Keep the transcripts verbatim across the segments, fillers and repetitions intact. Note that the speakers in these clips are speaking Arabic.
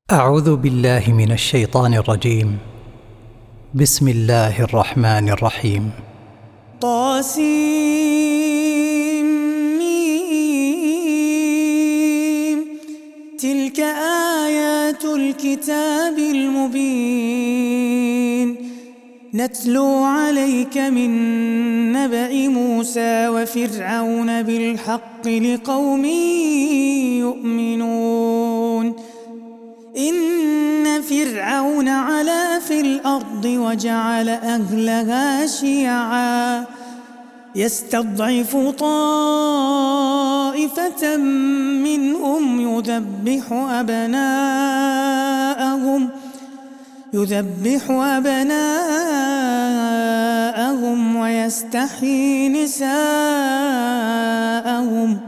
أعوذ بالله من الشيطان الرجيم. بسم الله الرحمن الرحيم. طاسيم تلك آيات الكتاب المبين نتلو عليك من نبأ موسى وفرعون بالحق لقوم يؤمنون. إن فرعون علا في الأرض وجعل أهلها شيعا يستضعف طائفة منهم يذبح أبناءهم يذبح أبناءهم ويستحيي نساءهم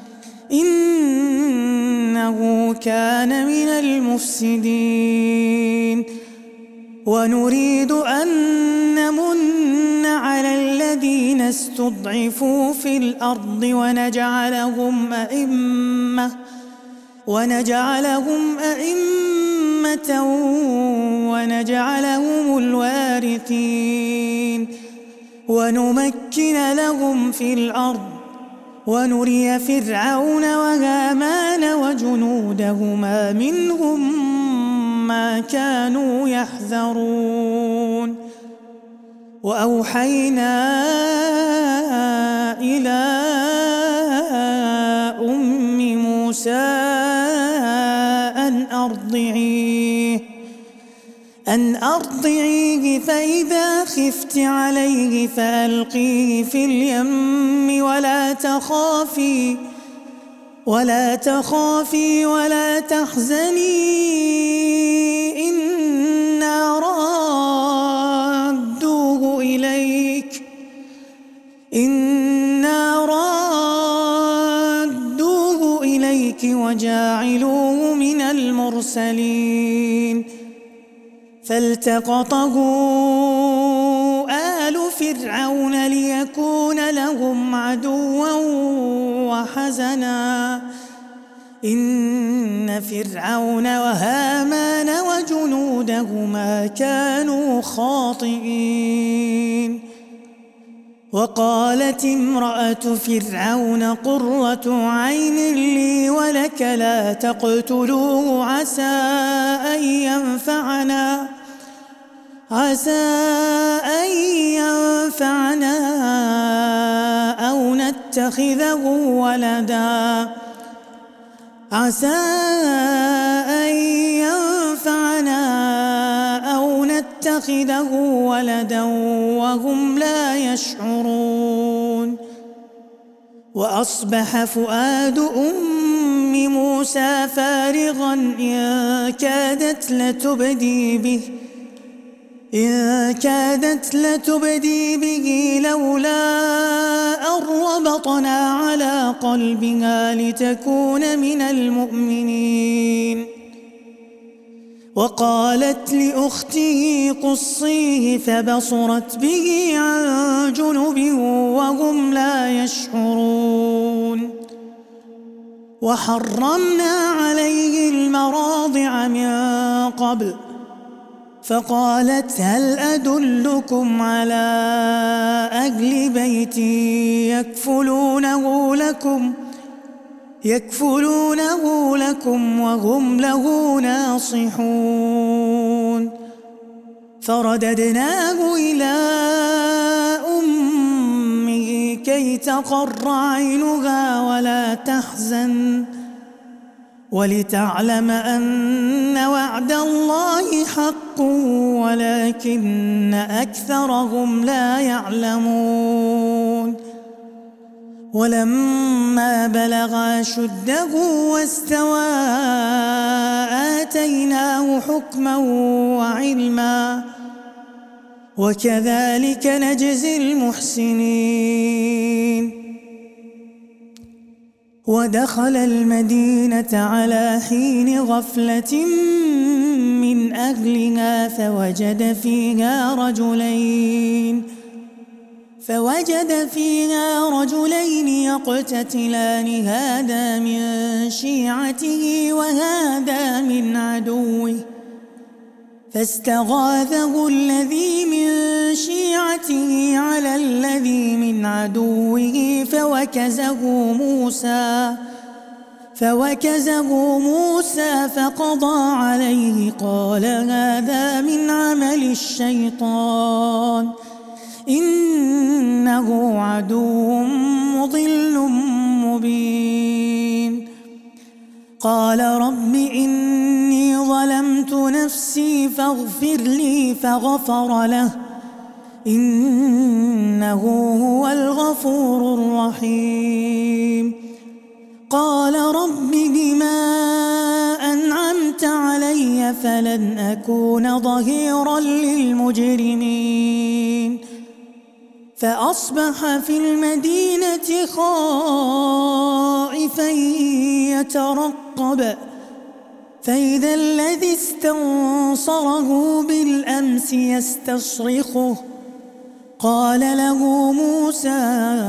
إنه كان من المفسدين. ونريد أن نمن على الذين استضعفوا في الأرض ونجعلهم أئمة ونجعلهم أئمة ونجعلهم الوارثين ونمكن لهم في الأرض ونري فرعون وهامان وجنودهما منهم ما كانوا يحذرون. وأوحينا إلى أم موسى أن أرضعيه أن أرضعيه فإذا خفت عليه فألقيه في اليم ولا تخافي ولا تخافي ولا تحزني إنا رادوه إليك إنا رادوه إليك وجاعلوه من المرسلين. فالتقطه آل فرعون ليكون لهم عدوا وحزنا إن فرعون وهامان وجنودهما كانوا خاطئين. وقالت امرأة فرعون قرة عين لي ولك لا تقتلوه عسى أن ينفعنا عسى أن ينفعنا أو نتخذه ولدا عسى أن ينفعنا أو نتخذه ولدا وهم لا يشعرون. وأصبح فؤاد أم موسى فارغا إن كادت لتبدي به إن كادت لتبدي به لولا أن ربطنا على قلبها لتكون من المؤمنين. وقالت لأخته قصيه فبصرت به عن جنب وهم لا يشعرون. وحرمنا عليه المراضع من قبل فقالت هل أدلكم على أهل بيت يكفلونه لكم يكفلونه لكم وهم له ناصحون. فرددناه إلى أمه كي تقر عينها ولا تحزن ولتعلم أن وعد الله حق ولكن أكثرهم لا يعلمون. ولما بلغ أشده واستوى آتيناه حكما وعلما وكذلك نجزي المحسنين. ودخل المدينة على حين غفلة من أهلها فوجد فيها رجلين فوجد فيها رجلين يقتتلان هذا من شيعته وهذا من عدوه فاستغاثه الذي من شيعته على الذي من عدوه فوكزه موسى فوكزه موسى فقضى عليه قال هذا من عمل الشيطان إنه عدو مضل مبين. قال رب إني ظلمت نفسي فاغفر لي فغفر له إنه هو الغفور الرحيم. قال رب بما أنعمت علي فلن أكون ظهيرا للمجرمين. فأصبح في المدينة خائفا يترقب فإذا الذي استنصره بالأمس يستصرخه قال له موسى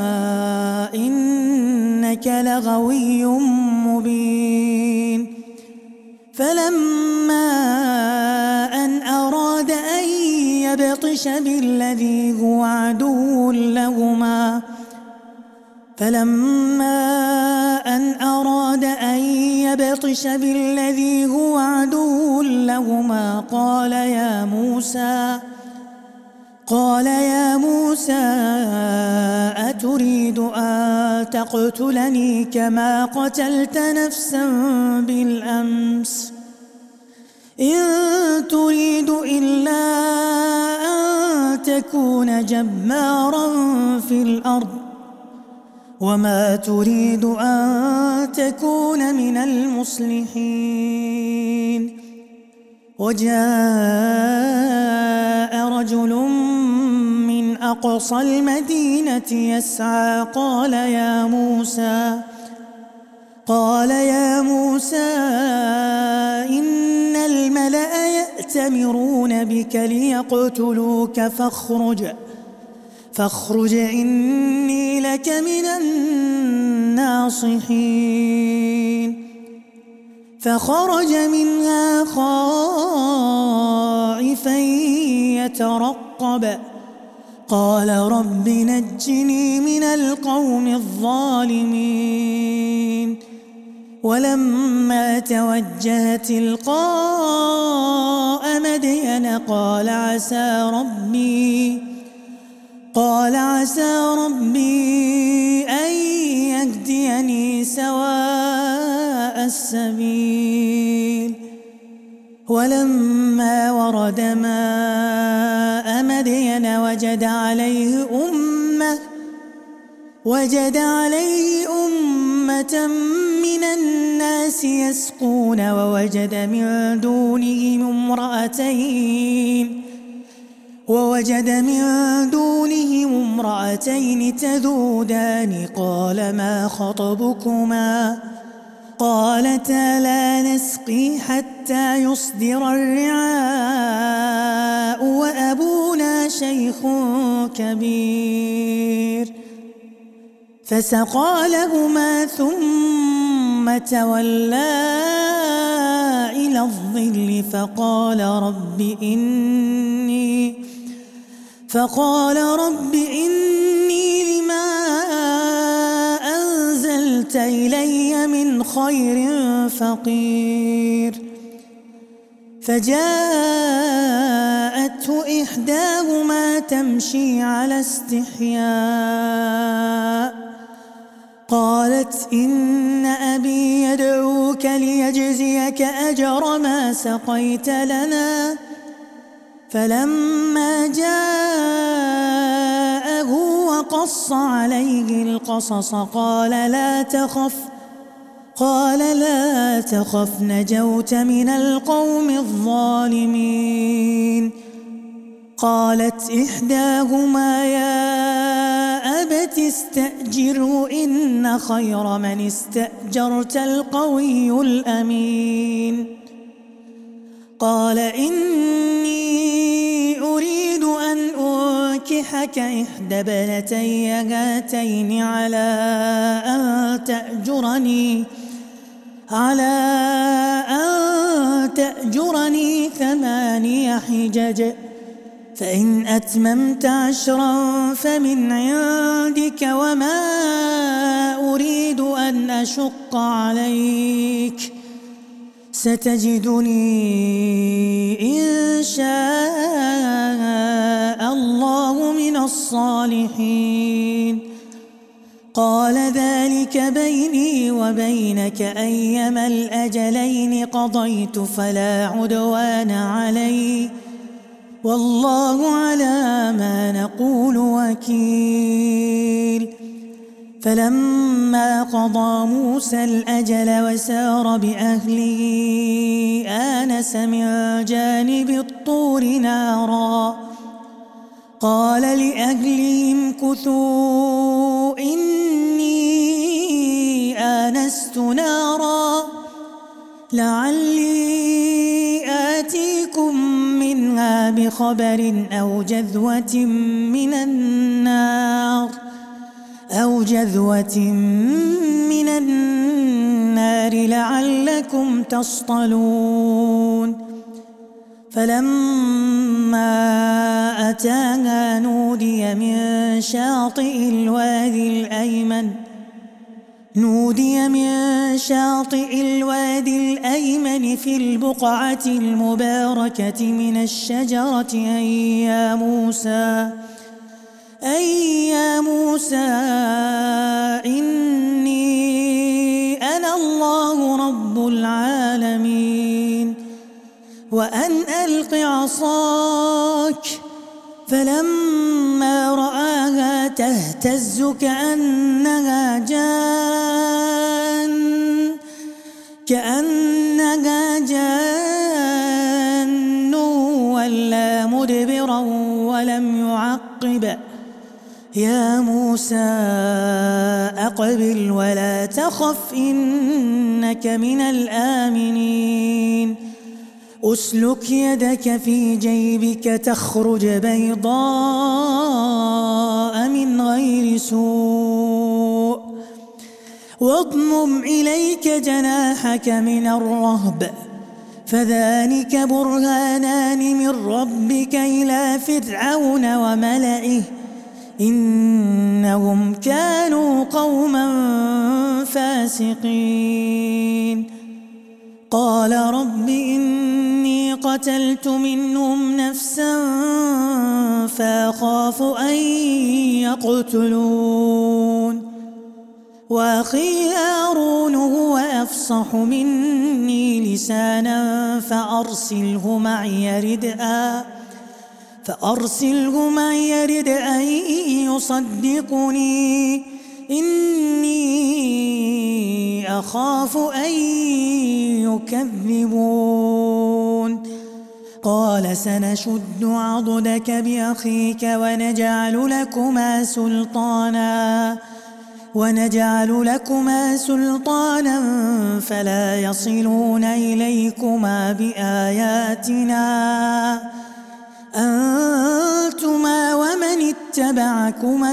إنك لغوي مبين. فلما أن أراد أن يبطش بالذي هو عدو لهما فلما أن أراد أن يبطش بالذي هو عدو لهما قال يا موسى قال يا موسى أتريد أن تقتلني كما قتلت نفسا بالأمس إن تريد إلا أن تكون جبارا في الأرض وما تريد أن تكون من المصلحين. وجاء رجل من أقصى المدينة يسعى قال يا موسى قال يا موسى إن الملأ يأتمرون بك ليقتلوك فاخرج فاخرج إني لك من الناصحين. فخرج منها خائفا يترقب قال رب نجني من القوم الظالمين. ولما توجه تلقاء مدين قال عسى ربي قال عسى ربي أن يهديني سواء السبيل. ولما ورد ماء مدين وجد عليه أمة وجد عليه أمة من الناس يسقون ووجد من دونهم امرأتين ووجد من دونهم امرأتين تذودان قال ما خطبكما قالتا لا نسقي حتى يصدر الرعاء وأبونا شيخ كبير. فسقى لهما ثم تولى إلى الظل فقال رب إني فقال رب إني لما أنزلت إلي من خير فقير. فجاءته إحداهما تمشي على استحياء قالت إن أبي يدعوك ليجزيك أجر ما سقيت لنا. فلما جاءه وقص عليه القصص قال لا تخف قال لا تخف نجوت من القوم الظالمين. قالت إحداهما يا أبت استأجره إن خير من استأجرت القوي الأمين. قال إني أريد أن أنكحك إحدى ابنتي هاتين على أن تأجرني على أن تأجرني ثماني حجج فإن أتممت عشرا فمن عندك وما أريد أن أشق عليك ستجدني إن شاء الله من الصالحين. قال ذلك بيني وبينك أيما الأجلين قضيت فلا عدوان علي والله على ما نقول وكيل. فلما قضى موسى الأجل وسار بأهله آنس من جانب الطور نارا قال لأهلهم كثوا إني آنست نارا لعلي آتيكم منها بخبر أو جذوة من النار أو جذوة من النار لعلكم تصطلون. فلما أتاها نودي من شاطئ الوادي الأيمن نودي من شاطئ الوادي الأيمن في البقعة المباركة من الشجرة أن يا موسى أي يا موسى إني أنا الله رب العالمين وأن ألق عصاك فلما رآها تهتز كأنها جان كأنها جان ولا مدبرا ولم يعقب يا موسى أقبل ولا تخف إنك من الآمنين أسلك يدك في جيبك تخرج بيضاء من غير سوء واضمم إليك جناحك من الرهب فذلك برهانان من ربك إلى فرعون وملئه إنهم كانوا قوما فاسقين. قال رب إني قتلت منهم نفسا فأخاف أن يقتلون وأخي هارون هو أفصح مني لسانا فأرسله معي رِدْءًا فأرسله معي يرد أن يصدقني إني أخاف أن يكذبون. قال سنشد عضدك بأخيك ونجعل لكما سلطانا ونجعل لكما سلطانا فلا يصلون إليكما بآياتنا أنتما ومن اتبعكما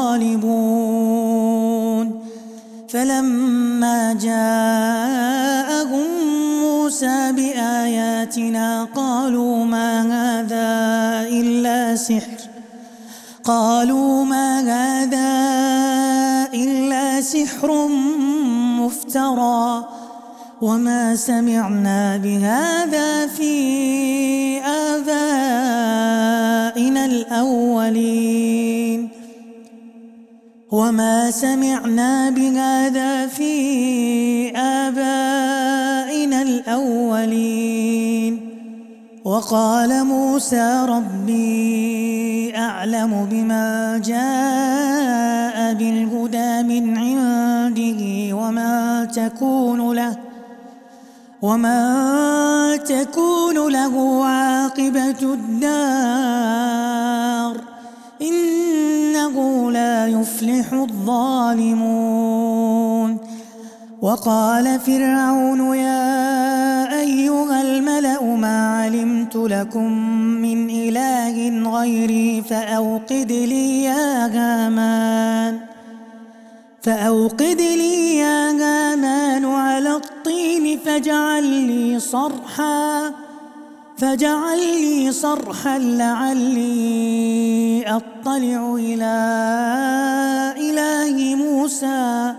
الغالبون. فلما جاءهم موسى بآياتنا قالوا ما هذا إلا سحر قالوا ما هذا إلا سحر مفترى وما سمعنا بهذا في آبائنا الأولين وما سمعنا بهذا في آبائنا الأولين. وقال موسى ربي أعلم بما جاء بالهدى من عنده وما تكون له وما تكون له عاقبة الدار إنه لا يفلح الظالمون. وقال فرعون يا أيها الملأ ما علمت لكم من إله غيري فأوقد لي يا هامان فأوقد لي يا هامان على الطين فاجعل لي صرحا فاجعل لي صرحا لعلي أطلع إلى إله موسى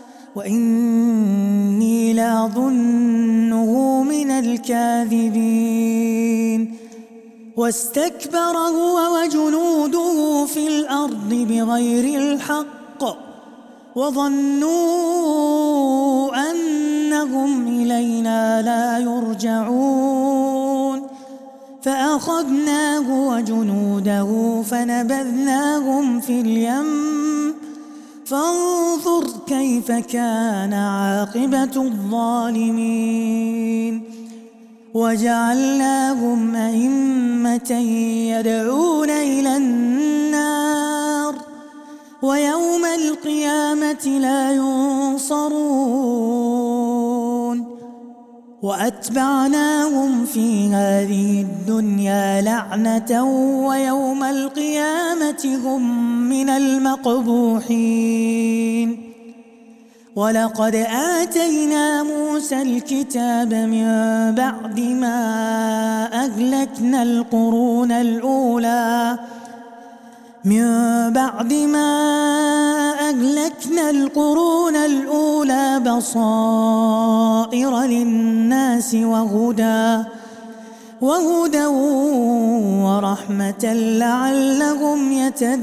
وإني لأظنه من الكاذبين واستكبر هو وجنوده في الأرض بغير الحق وظنوا أنهم إلينا لا يرجعون فأخذناه وجنوده فنبذناهم في اليم فانظر كيف كان عاقبة الظالمين وجعلناهم أئمة يدعون إلى النار ويوم القيامة لا ينصرون وأتبعناهم في هذه الدنيا لعنة ويوم القيامة هم من المقبوحين ولقد آتينا موسى الكتاب من بعد ما أهلكنا القرون الأولى من بعد ما أهلكنا القرون الأولى بصائر للناس وهدى وهدى ورحمة لعلهم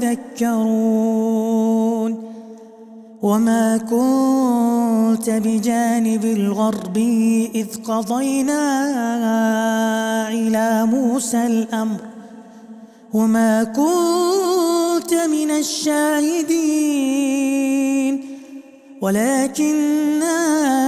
يتذكرون وما كنت بجانب الغرب إذ قضينا إلى موسى الأمر وما كنت من الشاهدين ولكننا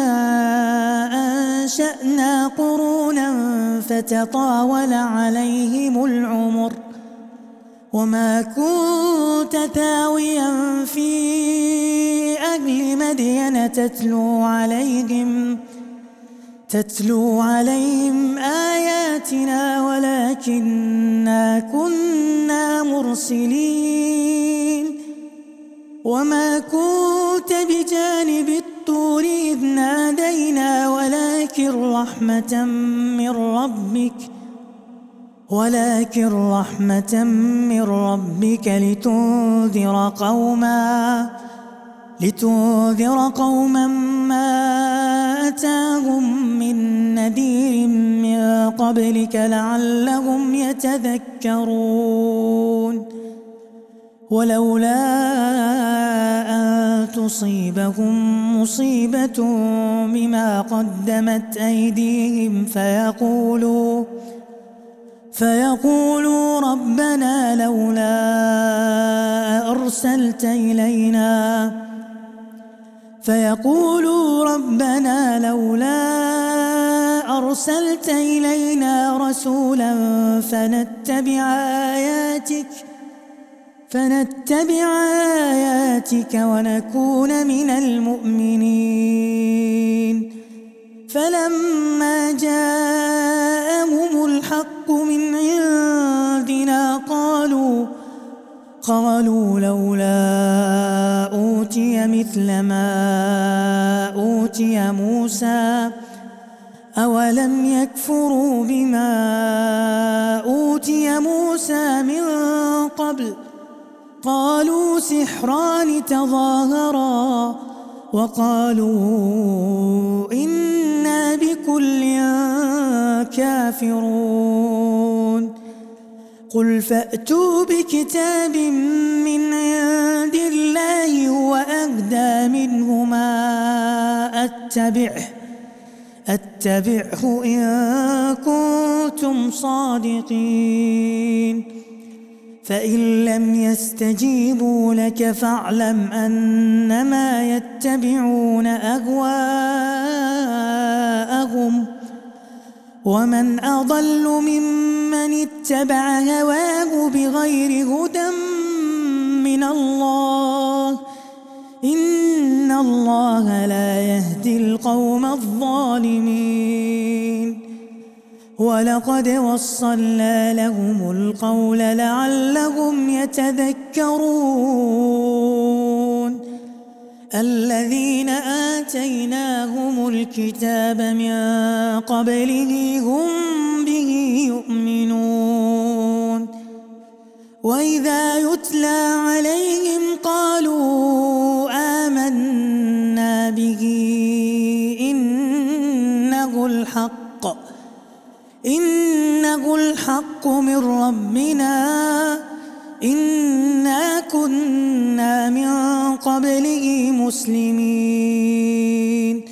أنشأنا قرونا فتطاول عليهم العمر وما كنت ثاويا في أهل مدين تتلو عليهم تتلو عليهم آياتنا ولكننا كنا مرسلين وما كنت بجانب الطور إذ نادينا ولكن رحمة من ربك ولكن رحمة من ربك لتنذر قوما لتنذر قوما ما أتاهم من نذير من قبلك لعلهم يتذكرون ولولا أن تصيبهم مصيبة بما قدمت أيديهم فيقولوا فيقولوا ربنا لولا أرسلت إلينا فيقولوا ربنا لولا أرسلت إلينا رسولا فنتبع آياتك فنتبع آياتك ونكون من المؤمنين فلما جاءهم الحق من عندنا قالوا قالوا لولا أوتي مثل ما أوتي موسى أولم يكفروا بما أوتي موسى من قبل قالوا سحران تظاهرا وقالوا إنا بكل كافرون قل فأتوا بكتاب من عند الله هو أهدى منه ما أتبعه أتبعه إن كنتم صادقين فإن لم يستجيبوا لك فاعلم أنما يتبعون أهواءهم ومن أضل ممن اتبع هواه بغير هدى من الله إن الله لا يهدي القوم الظالمين ولقد وصلنا لهم القول لعلهم يتذكرون الذين آتيناهم الكتاب من قبله هم به يؤمنون وإذا يتلى عليهم قالوا آمنا به إنه الحق إنه الحق من ربنا إنا كنا من قبله مسلمين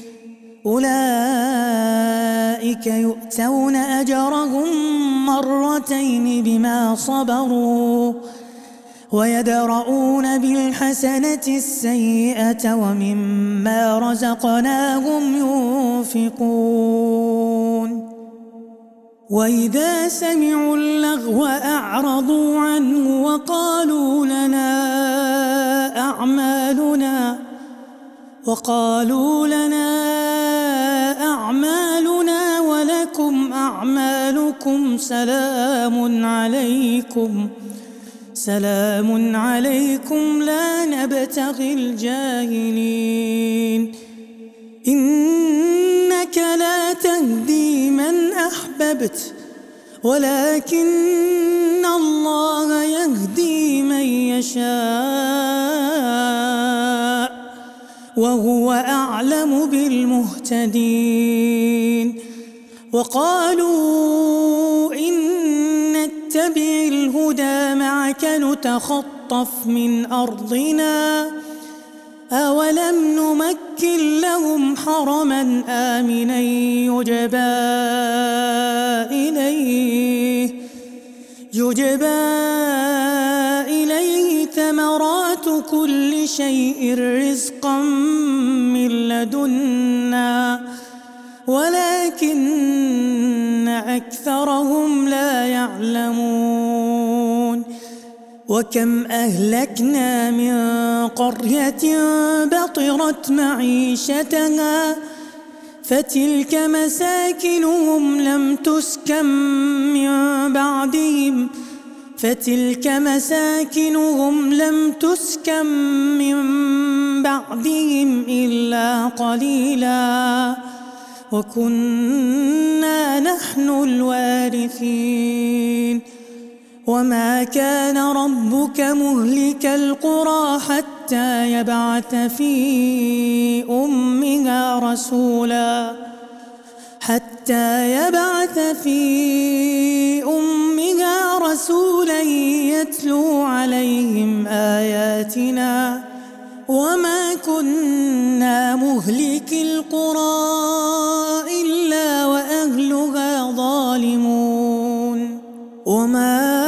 أولئك يؤتون أجرهم مرتين بما صبروا ويدرؤون بالحسنة السيئة ومما رزقناهم ينفقون وإذا سمعوا اللغو أعرضوا عنه وقالوا لنا أعمالنا وقالوا لنا أعمالنا ولكم أعمالكم سلام عليكم سلام عليكم لا نبتغي الجاهلين إنك لا تهدي من أحببت ولكن الله يهدي من يشاء وهو أعلم بالمهتدين وقالوا إن نتبع الهدى معك نتخطف من أرضنا أولم نمكن لهم حرما آمنا يجبى إليه يجبى إليه ثمرات كل شيء رزقا من لدنا ولكن أكثرهم لا يعلمون وكم أهلكنا من قرية بطرت معيشتها فتلك مساكنهم لم تسكن من بعدهم فتلك مساكنهم لم تسكن من بعدهم إلا قليلا وكنا نحن الوارثين وما كان ربك مهلك القرى حتى يبعث في أمها رسولا حتى يبعث في أمها رسولا يتلو عليهم آياتنا وما كنا مهلك القرى إلا وأهلها ظالمون وما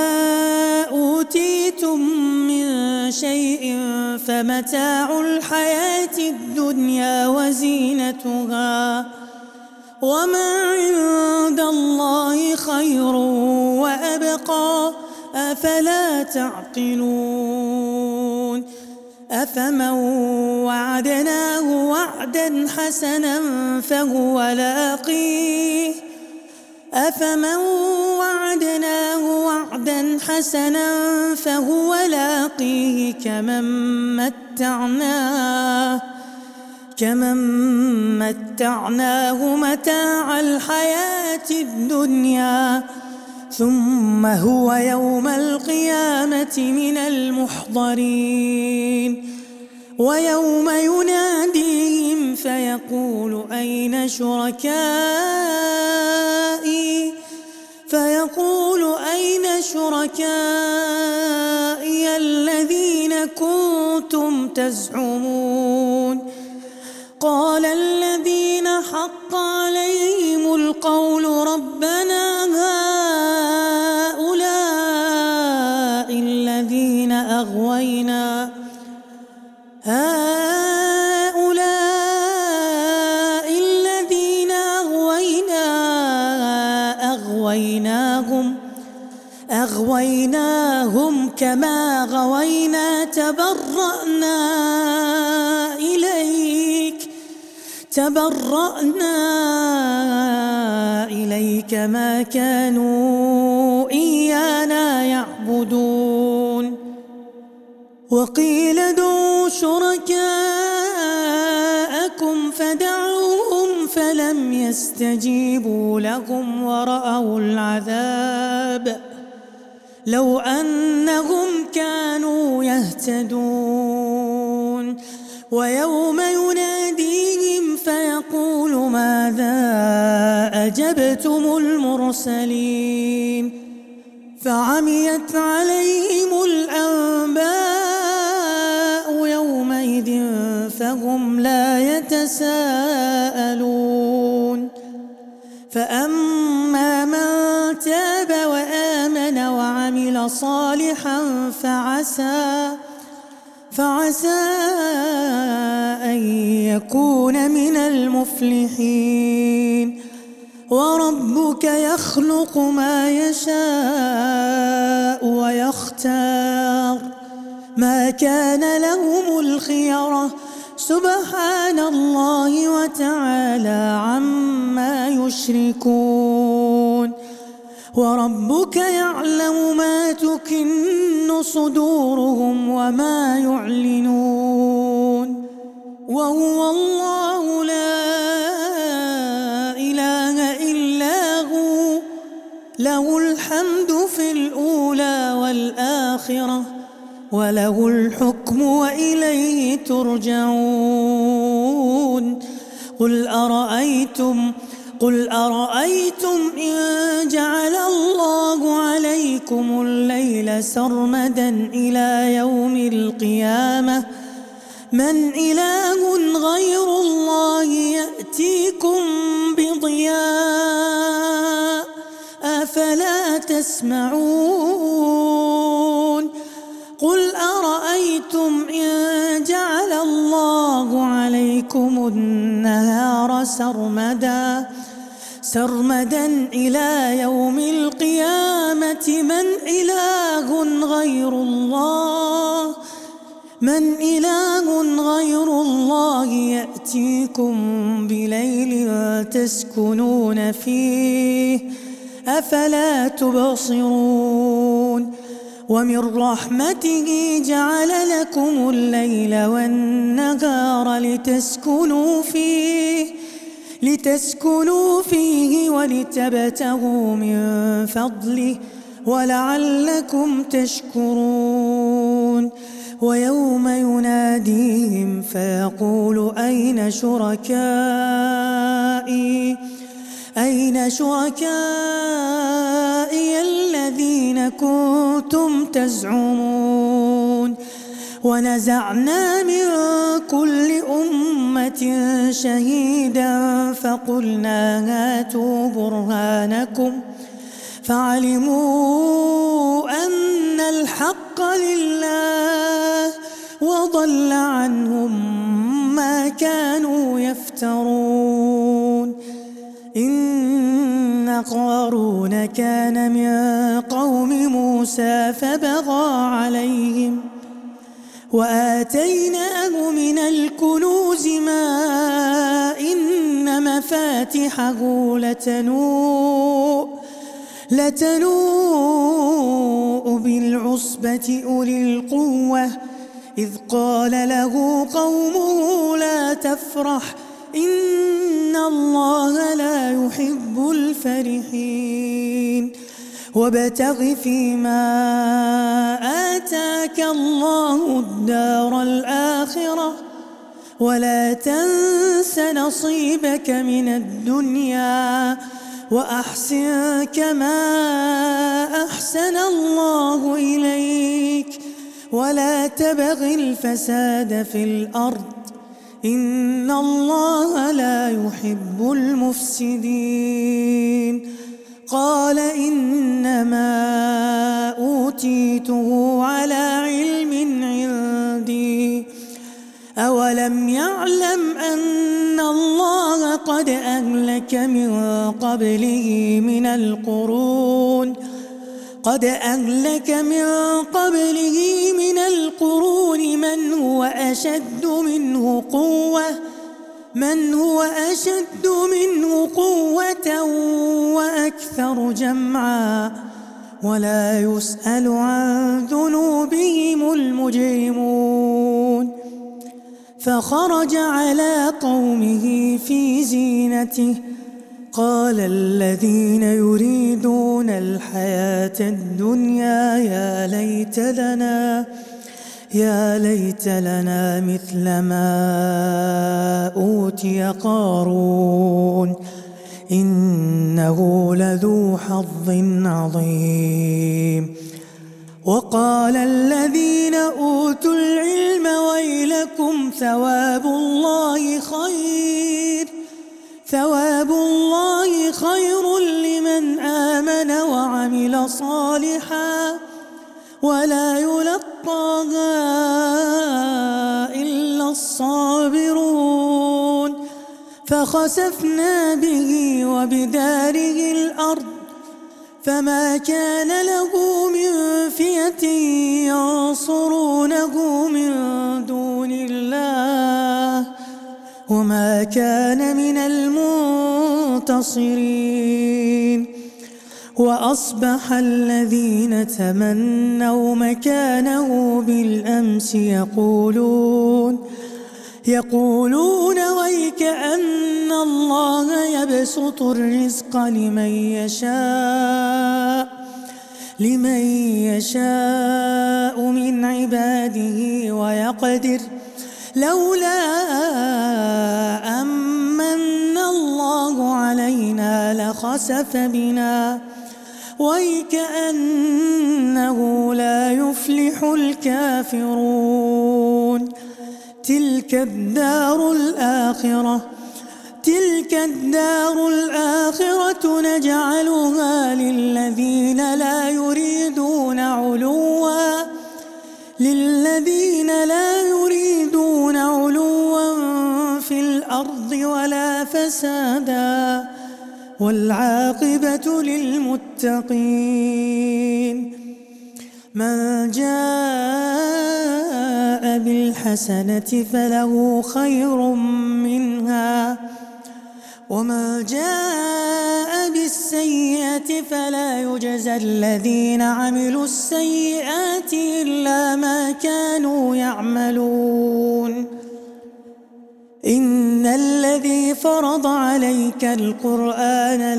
أوتيتم من شيء فمتاع الحياة الدنيا وزينتها وما عند الله خير وأبقى أفلا تعقلون أفمن وعدناه وعدا حسنا فهو لاقيه أفمن وعدناه وعدا حسنا فهو لاقيه كمن متعناه كمن متعناه متاع الحياة الدنيا ثم هو يوم القيامة من المحضرين ويوم يناديهم فيقول أين شركائي فيقول أين شركائي الذين كنتم تزعمون قال الذين حق عليهم القول ربنا هؤلاء الذين أغوينا هؤلاء الذين أغوينا أغويناهم أغويناهم كما غوينا تبرأنا إليك تبرأنا إليك ما كانوا إيانا يعبدون وقيل ادعوا شركاءكم فدعوهم فلم يستجيبوا لهم ورأوا العذاب لو أنهم كانوا يهتدون ويوم يناديهم فيقول ماذا أجبتم المرسلين فعميت عليهم الأنباء يومئذ فهم لا يتساءلون فأما من تاب وآمن وعمل صالحا فعسى فعسى أن يكون من المفلحين وربك يخلق ما يشاء ويختار ما كان لهم الخيرة سبحان الله وتعالى عما يشركون وربك يعلم ما تكن صدورهم وما يعلنون وهو الله لا إله إلا هو له الحمد في الأولى والآخرة وله الحكم وإليه ترجعون قل أرأيتم قل أرأيتم إن جعل الله عليكم الليل سرمدا إلى يوم القيامة من إله غير الله يأتيكم بضياء أفلا تسمعون قل أرأيتم إن جعل الله عليكم النهار سرمدا سرمدا إلى يوم القيامة من إله غير الله من إله غير الله يأتيكم بليل تسكنون فيه أفلا تبصرون ومن رحمته جعل لكم الليل والنهار لتسكنوا فيه لتسكنوا فيه ولتبتغوا من فضله ولعلكم تشكرون ويوم يناديهم فيقول أين شركائي أين شركائي الذين كنتم تزعمون ونزعنا من كل أمة شهيدا فقلنا هاتوا برهانكم فعلموا أن الحق لله وضل عنهم ما كانوا يفترون إن قارون كان من قوم موسى فبغى عليهم وآتيناه من الكنوز ما إن مفاتحه لتنوء لتنوء بالعصبة أولي القوة إذ قال له قومه لا تفرح إن الله لا يحب الفرحين وابتغ فيما آتاك الله الدار الآخرة ولا تنس نصيبك من الدنيا وأحسن كما أحسن الله إليك ولا تبغ الفساد في الأرض إن الله لا يحب المفسدين قال إنما أوتيته على علم عندي أولم يعلم أن الله قد أهلك من قبله من القرون قد أهلك من قبله من القرون من هو أشد منه قوة من هو أشد منه قوة وأكثر جمعا ولا يسأل عن ذنوبهم المجرمون فخرج على قومه في زينته قال الذين يريدون الحياة الدنيا يا ليت لنا يا ليت لنا مثل ما أوتي قارون إنه لذو حظ عظيم وقال الذين أوتوا العلم ويلكم ثواب الله خير ثواب الله خير لمن آمن وعمل صالحا ولا يلقاها إلا الصابرون فخسفنا به وبداره الأرض فما كان له من فئة ينصرونه من دون الله وما كان من المنتصرين وأصبح الذين تمنوا مكانه بالأمس يقولون يقولون ويكأن الله يبسط الرزق لمن يشاء لمن يشاء من عباده ويقدر لولا أمن الله علينا لخسف بنا ويكأنه لا يفلح الكافرون تلك الدار الآخرة تلك الدار الآخرة نجعلها للذين لا يريدون علوا للذين لا يريدون علوا في الأرض ولا فسادا والعاقبة للمتقين من جاء بالحسنة فله خير منها ومن جاء بالسيئة فلا يجزى الذين عملوا السيئات إلا ما كانوا يعملون إن الذي فرض عليك القرآن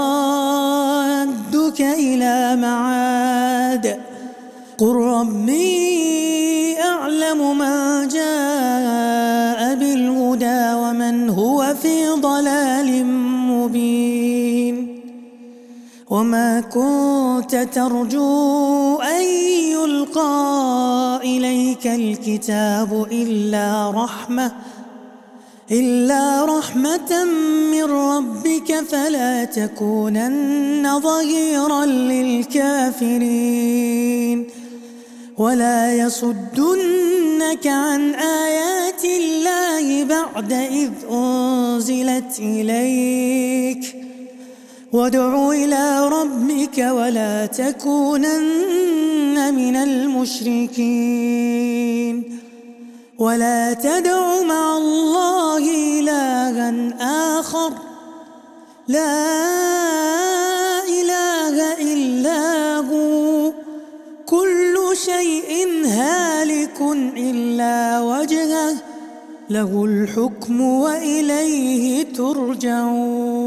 لرادك إلى معاد قل ربي أعلم من جاء بالهدى ومن هو في ضلال مبين وما كنت ترجو أن يلقى إليك الكتاب إلا رحمة إلا رحمة من ربك فلا تكونن ظهيرا للكافرين ولا يصدنك عن آيات الله بعد إذ أنزلت إليك وادع إلى ربك ولا تكونن من المشركين ولا تدع مع الله إلها آخر لا إله إلا هو كل شيء هالك إلا وجهه له الحكم وإليه ترجعون.